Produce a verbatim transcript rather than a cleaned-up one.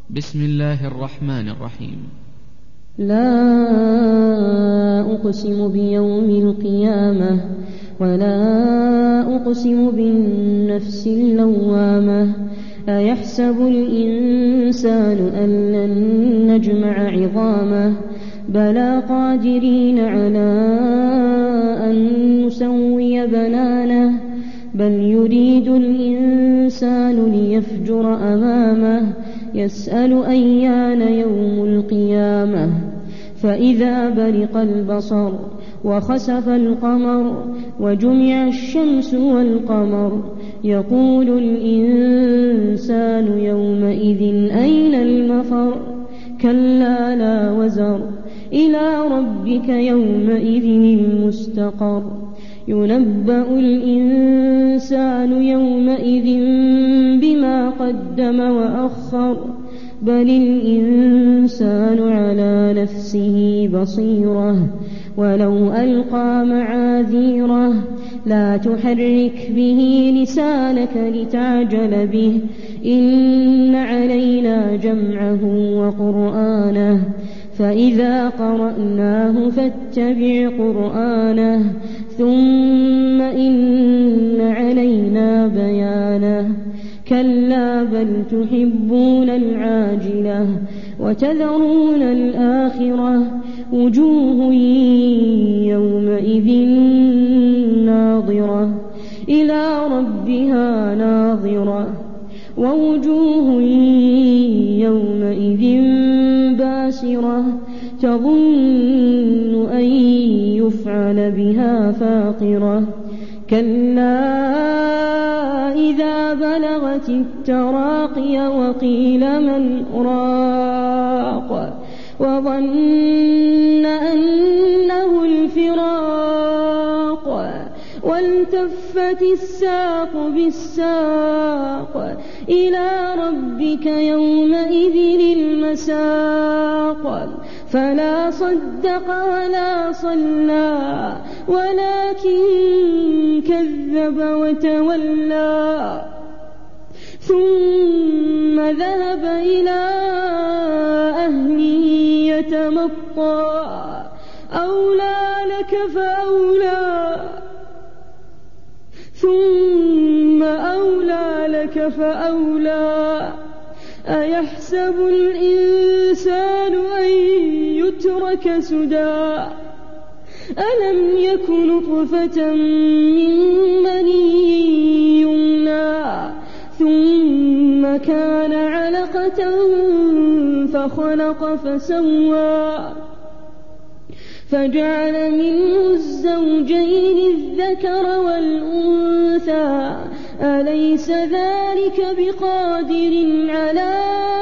بسم الله الرحمن الرحيم. لا أقسم بيوم القيامة ولا أقسم بالنفس اللوامة أيحسب الإنسان أن لن نجمع عظامه بلى قادرين على أن نسوي بنانه بل يريد الإنسان ليفجر أمامه يسأل أيان يوم القيامة فإذا برق البصر وخسف القمر وجمع الشمس والقمر يقول الإنسان يومئذ أين المفر كلا لا وزر إلى ربك يومئذ المستقر ينبأ الإنسان يومئذ بما قدم وأخر بل الإنسان على نفسه بصيرة ولو ألقى معاذيره لا تحرك به لسانك لتعجل به إن علينا جمعه وقرآنه فإذا قرأناه فاتبع قرآنه ثم إن علينا بيانه كلا بل تحبون العاجلة وتذرون الآخرة وجوه يومئذ ناظرة إلى ربها ناظرة ووجوه يومئذ باسرة تظن أن يفعل بها فاقرة كلا إذا بلغت التراقي وقيل من راق وظن أنه الفراق والتفت الساق بالساق إلى ربك يومئذ المساق فلا صدق ولا صلى ولكن كذب وتولى ثم ذهب إلى أهله يتمطى أولى لك فأولى ثم أولى لك فأولى أيحسب الإنسان أن يترك سدى ألم يك نطفة من مني يمنى ثم كان علقة فخلق فسوى فجعل منه الزوجين الذكر والأنثى أليس ذلك بقادر على